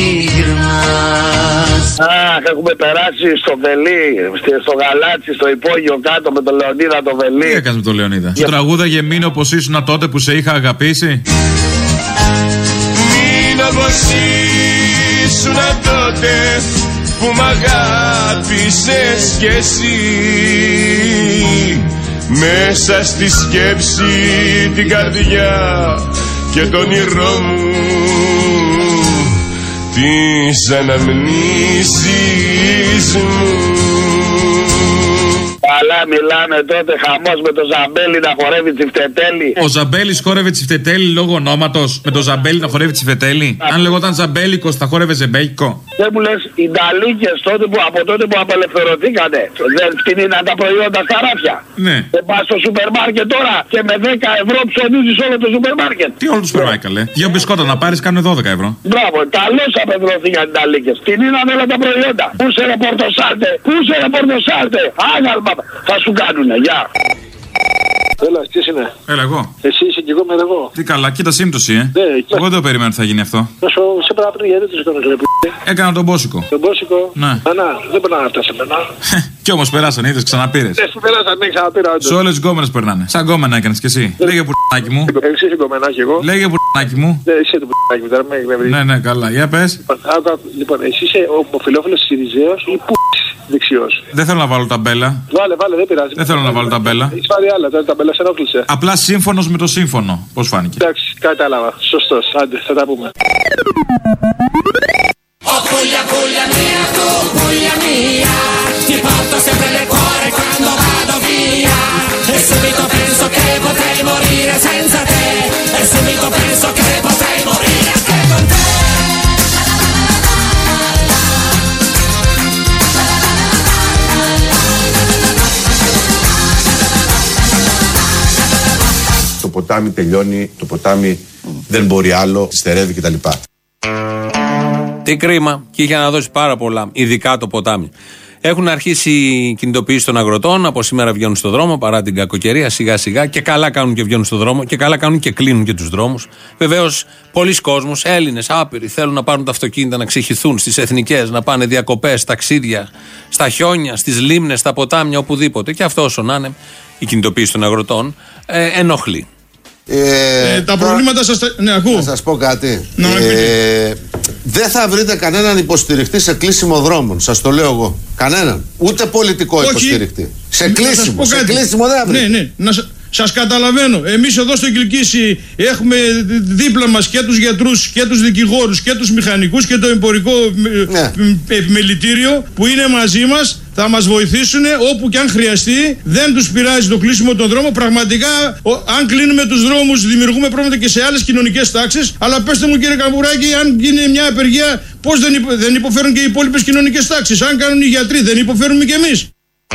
τριγυρνάς. Αχ, έχουμε περάσει στο Βελί, στο Γαλάτσι, στο υπόγειο κάτω με τον Λεωνίδα το Βελί. Τι έκανες με τον Λεωνίδα? Για... Το τραγούδαγε μείνω όπως ήσουν τότε που σε είχα αγαπήσει. Όπως ήσουν τότε που μ' αγάπησες κι εσύ. Μέσα στη σκέψη, την καρδιά και τον όνειρό μου, τις αναμνήσεις μου. Αλλά μιλάμε τότε χαμός με το Ζαμπέλι να χορεύει τσιφτετέλι. Ο Ζαμπέλης χόρευε τσιφτετέλι λόγω ονόματος. Με το Ζαμπέλι να χορεύει τσιφτετέλι. Αν λεγόταν Ζαμπέλικος θα χόρευε ζεμπέικο. Δεν μου λες οι Νταλίκες τότε που, από τότε που απελευθερωθήκανε δεν φτηνίναν τα προϊόντα στα ράφια. Ναι. Δεν πας στο σούπερ μάρκετ τώρα και με δέκα ευρώ ψωνίζεις όλο το σούπερ μάρκετ. Τι όλο το σούπερ μάρκετ καλέ. Δύο μπισκότα να πάρεις κάνουν δώδεκα ευρώ. Μπράβο, καλώς απελευθερωθήκαν οι Νταλίκες. Φτηνίναν όλα τα προϊόντα. Πού σε ρε πορτοσάλτε, πού σε ρε πορτοσάλτε. Άγαλμα θα σου κάνουνε, γεια. Έλα, τι είναι. Έλα, εγώ. Εσύ είσαι και εγώ με εγώ. Τι καλά, κοίτα σύμπτωση, ε. Ναι, εγώ δεν το περίμενα ότι θα γίνει αυτό. Να σου σε πέρα πριν γιατί του έκανε ρε p***. Έκανα τον Μπόσικο. Τον Μπόσικο. Ναι. Ανά, δεν περνάνε αυτά σε μένα. Κι όμως περάσαν, είδες, ξαναπήρες. Εσύ περάσαν, ναι, ξαναπήρα. Σε όλες τις γκόμενες περνάνε. Σαν γκόμενα έκανες κι εσύ. Λέγε πουρνάκι μου. Εσύ είσαι γκόμενάκι εγώ. Λέγε πουρνάκι μου. Ναι, εσύ είσαι το πουρνάκι μου, τώρα με εκνευρίζει. Ναι, ναι, καλά, για πες. Λοιπόν, εσύ είσαι ομοφυλόφιλος Συριζέος ή που. δεξιός. Δεν θέλω να βάλω ταμπέλα. Βάλε, βάλε, δεν πειράζει. Δεν θέλω να βάλω ταμπέλα. Έχεις πάρει άλλα, τώρα ταμπέλα σε ενόχλησε. Απλά σύμφωνος με το σύμφωνο. Πώς φάνηκε? Εντάξει, κατάλαβα. Σωστός. Άντε, θα τα πούμε. Oh Puglia, Puglia mia, tu Puglia mia, ti porto sempre nel cuore quando vado via. E subito penso che potrei morire senza te. E subito penso che potrei morire anche con te. Το ποτάμι τελειώνει, το ποτάμι δεν μπορεί άλλο, στερεύει κτλ. Τι κρίμα, και είχε να δώσει πάρα πολλά, ειδικά το ποτάμι. Έχουν αρχίσει οι κινητοποιήσεις των αγροτών, από σήμερα βγαίνουν στο δρόμο παρά την κακοκαιρία, σιγά σιγά, και καλά κάνουν και βγαίνουν στο δρόμο, και καλά κάνουν και κλείνουν και τους δρόμους. Βεβαίως, πολλοί κόσμος, Έλληνες άπειροι, θέλουν να πάρουν τα αυτοκίνητα, να ξεχυθούν στις εθνικές, να πάνε διακοπές, ταξίδια, στα χιόνια, στις λίμνες, στα ποτάμια, οπουδήποτε. Και αυτό όσο να είναι, η κινητοποίηση των αγροτών ε, ενοχλεί. Ε, ε, τα προβλήματα σας. Ναι, ακούω. Να σας πω κάτι. Να, ε, δεν θα βρείτε κανέναν υποστηριχτή σε κλείσιμο δρόμων. Σας το λέω εγώ. Κανέναν. Ούτε πολιτικό Όχι. υποστηριχτή. Σε Να κλείσιμο. Σε κλείσιμο δεν θα βρείτε. Ναι, ναι. Να, σας καταλαβαίνω. Εμείς εδώ στο Κιλκίσι έχουμε δίπλα μας και τους γιατρούς και τους δικηγόρους και τους μηχανικούς και το εμπορικό ναι. επιμελητήριο που είναι μαζί μας. Θα μας βοηθήσουν όπου και αν χρειαστεί. Δεν τους πειράζει το κλείσιμο των δρόμων. Πραγματικά, ο, αν κλείνουμε τους δρόμους, δημιουργούμε πρόβλημα και σε άλλες κοινωνικές τάξεις. Αλλά πέστε μου, κύριε Καμπουράκη, αν γίνει μια απεργία, πώς δεν, υπο, δεν υποφέρουν και οι υπόλοιπες κοινωνικές τάξεις? Αν κάνουν οι γιατροί, δεν υποφέρουμε κι εμείς?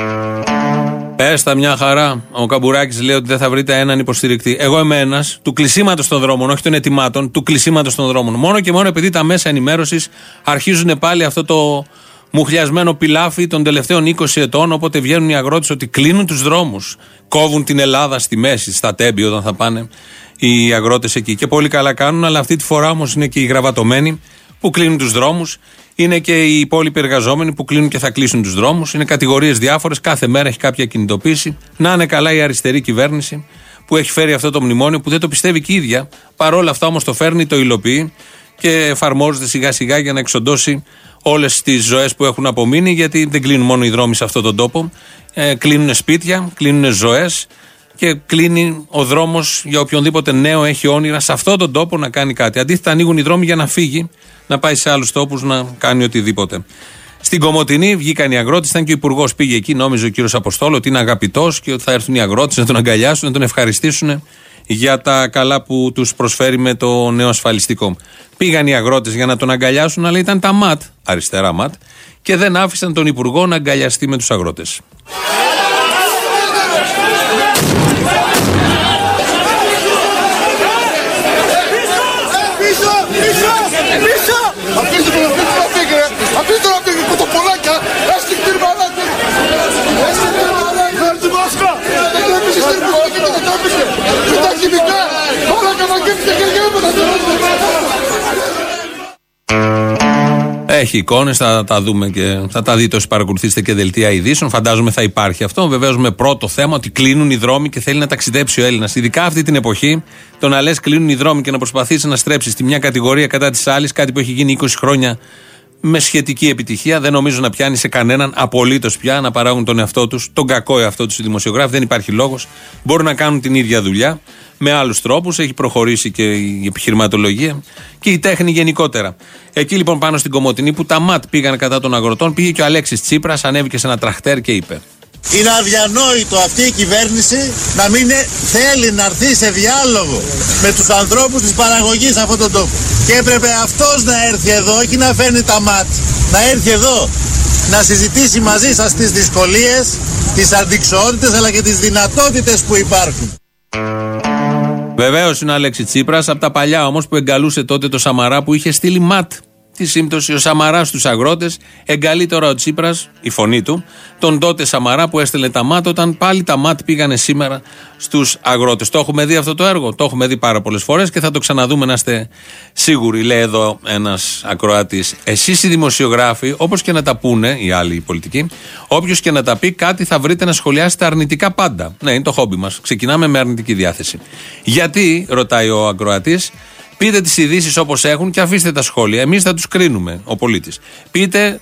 Πέστα μια χαρά. Ο Καμπουράκης λέει ότι δεν θα βρείτε έναν υποστηρικτή. Εγώ είμαι ένας του κλεισίματος των δρόμων, όχι των ετοιμάτων, του κλεισίματος των δρόμων. Μόνο και μόνο επειδή τα μέσα ενημέρωσης αρχίζουν πάλι αυτό το μουχλιασμένο πιλάφι των τελευταίων είκοσι ετών, όποτε βγαίνουν οι αγρότες ότι κλείνουν τους δρόμους. Κόβουν την Ελλάδα στη μέση, στα Τέμπη, όταν θα πάνε οι αγρότες εκεί. Και πολύ καλά κάνουν, αλλά αυτή τη φορά όμως είναι και οι γραβατωμένοι που κλείνουν τους δρόμους. Είναι και οι υπόλοιποι εργαζόμενοι που κλείνουν και θα κλείσουν τους δρόμους. Είναι κατηγορίες διάφορες. Κάθε μέρα έχει κάποια κινητοποίηση. Να είναι καλά η αριστερή κυβέρνηση που έχει φέρει αυτό το μνημόνιο, που δεν το πιστεύει και η ίδια. Παρόλα αυτά όμως το φέρνει, το υλοποιεί και εφαρμόζεται σιγά σιγά για να εξοντώσει όλες τις ζωές που έχουν απομείνει, γιατί δεν κλείνουν μόνο οι δρόμοι σε αυτόν τον τόπο. Ε, κλείνουν σπίτια, κλείνουν ζωές και κλείνει ο δρόμος για οποιονδήποτε νέο έχει όνειρα σε αυτόν τον τόπο να κάνει κάτι. Αντίθετα, ανοίγουν οι δρόμοι για να φύγει, να πάει σε άλλους τόπους να κάνει οτιδήποτε. Στην Κομοτηνή βγήκαν οι αγρότες, ήταν και ο υπουργός πήγε εκεί, νόμιζε ο κύριος Αποστόλου ότι είναι αγαπητός και ότι θα έρθουν οι αγρότες να τον αγκαλιάσουν, να τον ευχαριστήσουν για τα καλά που τους προσφέρει με το νέο ασφαλιστικό. Πήγαν οι αγρότες για να τον αγκαλιάσουν, αλλά ήταν τα ΜΑΤ, αριστερά ΜΑΤ, και δεν άφησαν τον υπουργό να αγκαλιαστεί με τους αγρότες. Έχει εικόνες, θα τα δούμε και θα τα δείτε όσοι παρακολουθήσετε και δελτία ειδήσεων. Φαντάζομαι θα υπάρχει αυτό. Βεβαίως με πρώτο θέμα ότι κλείνουν οι δρόμοι και θέλει να ταξιδέψει ο Έλληνας. Ειδικά αυτή την εποχή, το να λες κλείνουν οι δρόμοι και να προσπαθείς να στρέψεις τη μια κατηγορία κατά της άλλης, κάτι που έχει γίνει είκοσι χρόνια με σχετική επιτυχία. Δεν νομίζω να πιάνει σε κανέναν απολύτως πια να παράγουν τον εαυτό τους, τον κακό εαυτό τους οι δημοσιογράφοι. Δεν υπάρχει λόγος. Μπορούν να κάνουν την ίδια δουλειά με άλλους τρόπους. Έχει προχωρήσει και η επιχειρηματολογία και η τέχνη γενικότερα. Εκεί λοιπόν πάνω στην Κομοτηνή που τα ΜΑΤ πήγαν κατά των αγροτών, πήγε και ο Αλέξης Τσίπρας, ανέβηκε σε ένα τραχτέρ και είπε: είναι αδιανόητο αυτή η κυβέρνηση να μην θέλει να έρθει σε διάλογο με τους ανθρώπους της παραγωγής σε αυτόν τον τόπο. Και έπρεπε αυτός να έρθει εδώ, όχι να φέρνει τα ΜΑΤ, να έρθει εδώ να συζητήσει μαζί σας τις δυσκολίες, τις αντικσοότητες αλλά και τις δυνατότητες που υπάρχουν. Βεβαίως είναι ο Αλέξης Τσίπρας, από τα παλιά όμως που εγκαλούσε τότε το Σαμαρά που είχε στείλει ΜΑΤ. Τη σύμπτωση, ο Σαμαράς στους αγρότες, εγκαλεί τώρα ο Τσίπρας, η φωνή του, τον τότε Σαμαρά που έστελνε τα ΜΑΤ, όταν πάλι τα ΜΑΤ πήγανε σήμερα στους αγρότες. Το έχουμε δει αυτό το έργο, το έχουμε δει πάρα πολλές φορές και θα το ξαναδούμε, να είστε σίγουροι. Λέει εδώ ένας ακροατής: εσείς οι δημοσιογράφοι, όπως και να τα πούνε οι άλλοι οι πολιτικοί, όποιος και να τα πει, κάτι θα βρείτε να σχολιάσετε αρνητικά πάντα. Ναι, είναι το χόμπι μας. Ξεκινάμε με αρνητική διάθεση. Γιατί, ρωτάει ο ακροατής, πείτε τις ειδήσεις όπως έχουν και αφήστε τα σχόλια. Εμείς θα τους κρίνουμε, ο πολίτης. Πείτε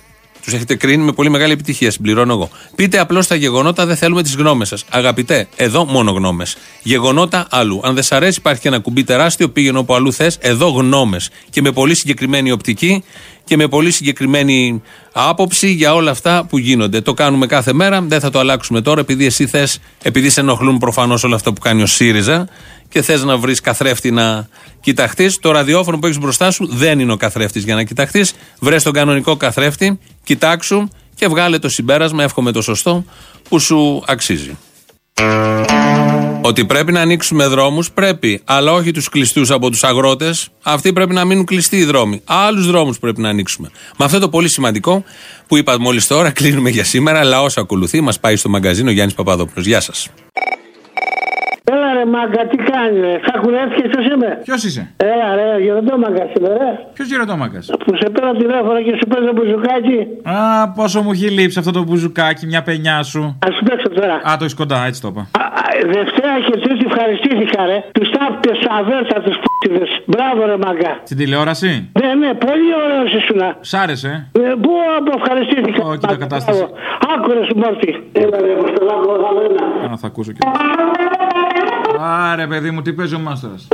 Τους έχετε κρίνει με πολύ μεγάλη επιτυχία, συμπληρώνω εγώ. Πείτε απλώς τα γεγονότα, δεν θέλουμε τις γνώμες σας. Αγαπητέ, εδώ μόνο γνώμες. Γεγονότα αλλού. Αν δεν σ' αρέσει, υπάρχει και ένα κουμπί τεράστιο, πήγαινε όπου αλλού θες. Εδώ γνώμες. Και με πολύ συγκεκριμένη οπτική και με πολύ συγκεκριμένη άποψη για όλα αυτά που γίνονται. Το κάνουμε κάθε μέρα, δεν θα το αλλάξουμε τώρα, επειδή εσύ θες, επειδή σε ενοχλούν προφανώς όλα αυτά που κάνει ο ΣΥΡΙΖΑ και θες να βρεις καθρέφτη να κοιταχτείς. Το ραδιόφωνο που έχεις μπροστά σου δεν είναι ο καθρέφτης για να κοιταχτείς. Βρες τον κανονικό καθρέφτη, κοιτάξου και βγάλε το συμπέρασμα, εύχομαι το σωστό, που σου αξίζει. Ότι πρέπει να ανοίξουμε δρόμους, πρέπει, αλλά όχι τους κλειστούς από τους αγρότες. Αυτοί πρέπει να μείνουν κλειστοί οι δρόμοι. Άλλους δρόμους πρέπει να ανοίξουμε. Με αυτό το πολύ σημαντικό που είπα μόλις τώρα, κλείνουμε για σήμερα. Λαός ακολουθεί, μας πάει στο μαγκαζίνο Γιάννης Παπαδόπουλος. Γεια σας. Έλα ρε μάγκα, τι κάνει ρε, Σακουλεύσκης ποιος είμαι. Ποιος είσαι? Έλα ρε, γεροντόμαγκας είμαι ρε. Ποιος γεροντόμαγκας? Που σε πέρα τηλέφωνο και σου παίζω μπουζουκάκι. Α, πόσο μου έχει λείψει αυτό το μπουζουκάκι, μια πενιά σου. Ας σου παίξω τώρα. Α, το έχεις κοντά, έτσι το είπα. Α, α, Δευτέρα και Τρίτη ευχαριστήθηκα ρε. Τους τάπτες αβέρτα τους π***δες. Μπράβο ρε μάγκα. Στην τηλεόραση? Ναι, ναι, πολύ ωραίος ήσουνα. Σ' άρεσε? Ε, πού από ευχαριστήθηκα. Όχι, τα κατάσταση. Άκουρε σου Μόρτι. Έλα ρε, Αποστολάκο, γαλένα. Α, θα ακούσω και. Άρε παιδί μου, τι παίζει ο μάστορας.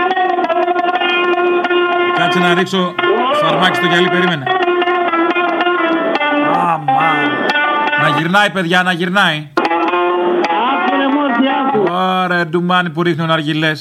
Κάτσε να ρίξω φαρμάκι στο γυαλί, περίμενε. Αμά. Να γυρνάει παιδιά, να γυρνάει. Άκουρε Μόρτι, άκου. Ωραία, ντουμάνι που ρίχνουν αργυλές.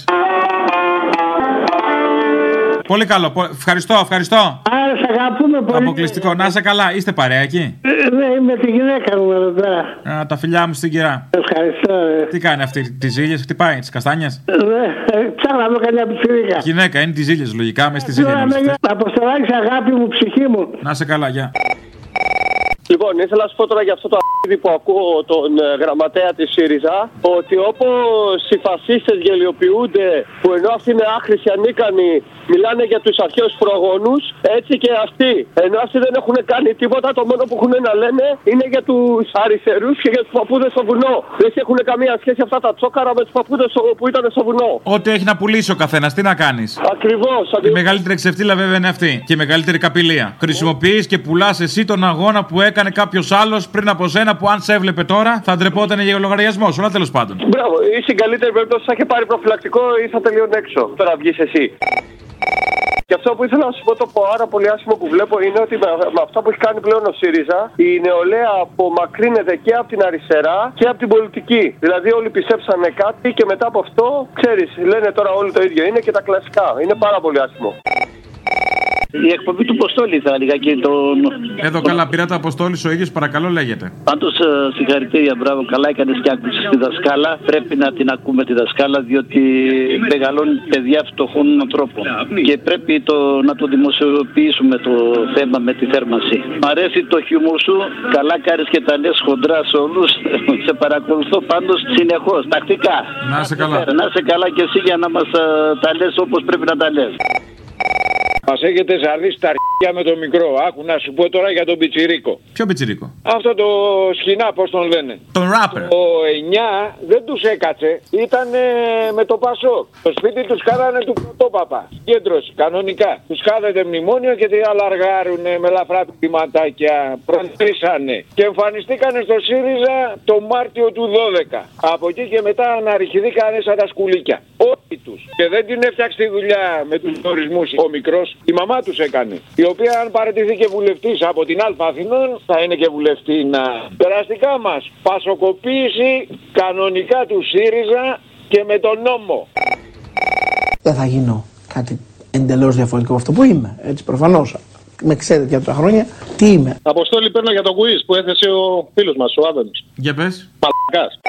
Πολύ καλό, ευχαριστώ, ευχαριστώ. Άρα σε αγαπούμε πολύ. Αποκλειστικό, να είσαι καλά, είστε παρέα εκεί? Ε, ναι, είμαι τη γυναίκα μου εδώ πέρα. Α, τα φιλιά μου στην κυρά. Ευχαριστώ. Ε. Τι κάνει αυτή, τις ζήλιες χτυπάει, τις καστάνιες? Ναι, ψάχνω να δω καμιά πιτσιρίκα. Γυναίκα, είναι τις ζήλιες λογικά, μες στις ζήλιες. Αποστολάκη, αγάπη μου, ψυχή μου. Να είσαι καλά, γεια. Λοιπόν, ήθελα να σου πω τώρα για αυτό το a***δι που ακούω τον ε, γραμματέα της ΣΥΡΙΖΑ, ότι όπως οι φασίστες γελιοποιούνται, που ενώ αυτοί είναι άχρηστοι, ανίκανοι, μιλάνε για τους αρχαίους προγόνους, έτσι και αυτοί. Ενώ αυτοί δεν έχουν κάνει τίποτα, το μόνο που έχουν να λένε είναι για τους αριστερούς και για τους παππούδες στο βουνό. Δεν έχουν καμία σχέση αυτά τα τσόκαρα με τους παππούδες που ήταν στο βουνό. Ό,τι έχει να πουλήσει ο καθένας, τι να κάνεις. Ακριβώς. Η μεγαλύτερη ξεφτύλα βέβαια είναι αυτή. Και η μεγαλύτερη καπηλεία. Χρησιμοποιείς και πουλάς εσύ τον αγώνα που έκανε κάποιος άλλος πριν από σένα, που αν σε έβλεπε τώρα θα ντρεπόταν για λογαριασμό σου. Αλλά τέλος πάντων. Μπράβο, ή στην καλύτερη περίπτωση θα είχε πάρει προφυλακτικό ή θα τελειώνει έξω. Τώρα βγεις εσύ. Και αυτό που ήθελα να σου πω, το πάρα πολύ άσχημο που βλέπω, είναι ότι με, με αυτά που έχει κάνει πλέον ο ΣΥΡΙΖΑ, η νεολαία απομακρύνεται και από την αριστερά και από την πολιτική. Δηλαδή όλοι πιστέψανε κάτι και μετά από αυτό, ξέρεις, λένε τώρα όλοι το ίδιο είναι και τα κλασικά. Είναι πάρα πολύ άσχημο. Η εκπομπή του Αποστόλη θα έλεγα και τον. Εδώ καλά, πήρα το Αποστόλη ο ίδιος, παρακαλώ, λέγεται. Πάντως συγχαρητήρια, μπράβο, καλά έκανες και άκουσες τη δασκάλα. Πρέπει να την ακούμε τη δασκάλα, διότι μεγαλώνει παιδιά φτωχών ανθρώπων. Και πρέπει το, να το δημοσιοποιήσουμε το θέμα με τη θέρμανση. Μ' αρέσει το χιούμορ σου, καλά κάνεις και τα λες χοντρά σε όλους. Σε παρακολουθώ πάντως συνεχώς, τακτικά. Να είσαι καλά. Να είσαι καλά και εσύ για να μας τα λες όπως πρέπει να τα λες. Μας έχετε ζαρδίσει τα αρχεία με το μικρό. Άκου να σου πω τώρα για τον πιτσιρίκο. Ποιο πιτσιρίκο? Αυτό το σχοινά, πώς τον λένε. Τον ράπερ. Το εννιά δεν τους έκατσε. Ήταν με το Πασόκ. Το σπίτι τους κάρανε του πρωτόπαπα. Κέντρωση, κανονικά. Τους κάθεται μνημόνιο και τι αλαργάρουνε με ελαφρά πτυματάκια. Προτρήσανε. Και εμφανιστήκανε στο ΣΥΡΙΖΑ το Μάρτιο του δώδεκα. Από εκεί και μετά αναρριχηθήκανε σαν τα σκουλίκια. Όλοι τους. Και δεν την έφτιαξε τη δουλειά με τους ορισμούς ο μικρός. Η μαμά τους έκανε. Η οποία αν παραιτηθεί και βουλευτής από την Α Αθηνών θα είναι και βουλευτή να. Περαστικά μας. Πασοκοποίηση κανονικά του ΣΥΡΙΖΑ και με τον νόμο. Δεν θα γίνω κάτι εντελώς διαφορετικό από αυτό που είμαι. Έτσι προφανώς. Με ξέρετε για τόσα χρόνια τι είμαι. Αποστόλη, παίρνω για το quiz που έθεσε ο φίλος μας, ο Άδωνης. Για πες. Μαλακάς.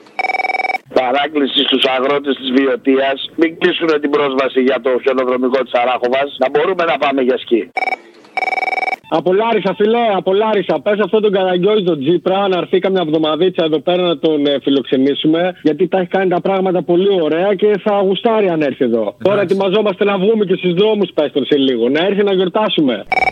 Παράκληση στους αγρότες της Βιωτίας, μην κλείσουν την πρόσβαση για το χιονοδρομικό της Αράχοβας, να μπορούμε να πάμε για σκι. Από Λάρισα, φιλέ, από Λάρισα. Πες αυτόν τον Καραγκιόζη τον Τζίπρα να έρθει καμιά εβδομαδίτσα εδώ πέρα να τον ε, φιλοξενήσουμε. Γιατί τα έχει κάνει τα πράγματα πολύ ωραία και θα γουστάρει αν έρθει εδώ. Εντάξει. Τώρα ετοιμαζόμαστε να βγούμε και στους δρόμους, πες τον σε λίγο. Να έρθει να γιορτάσουμε.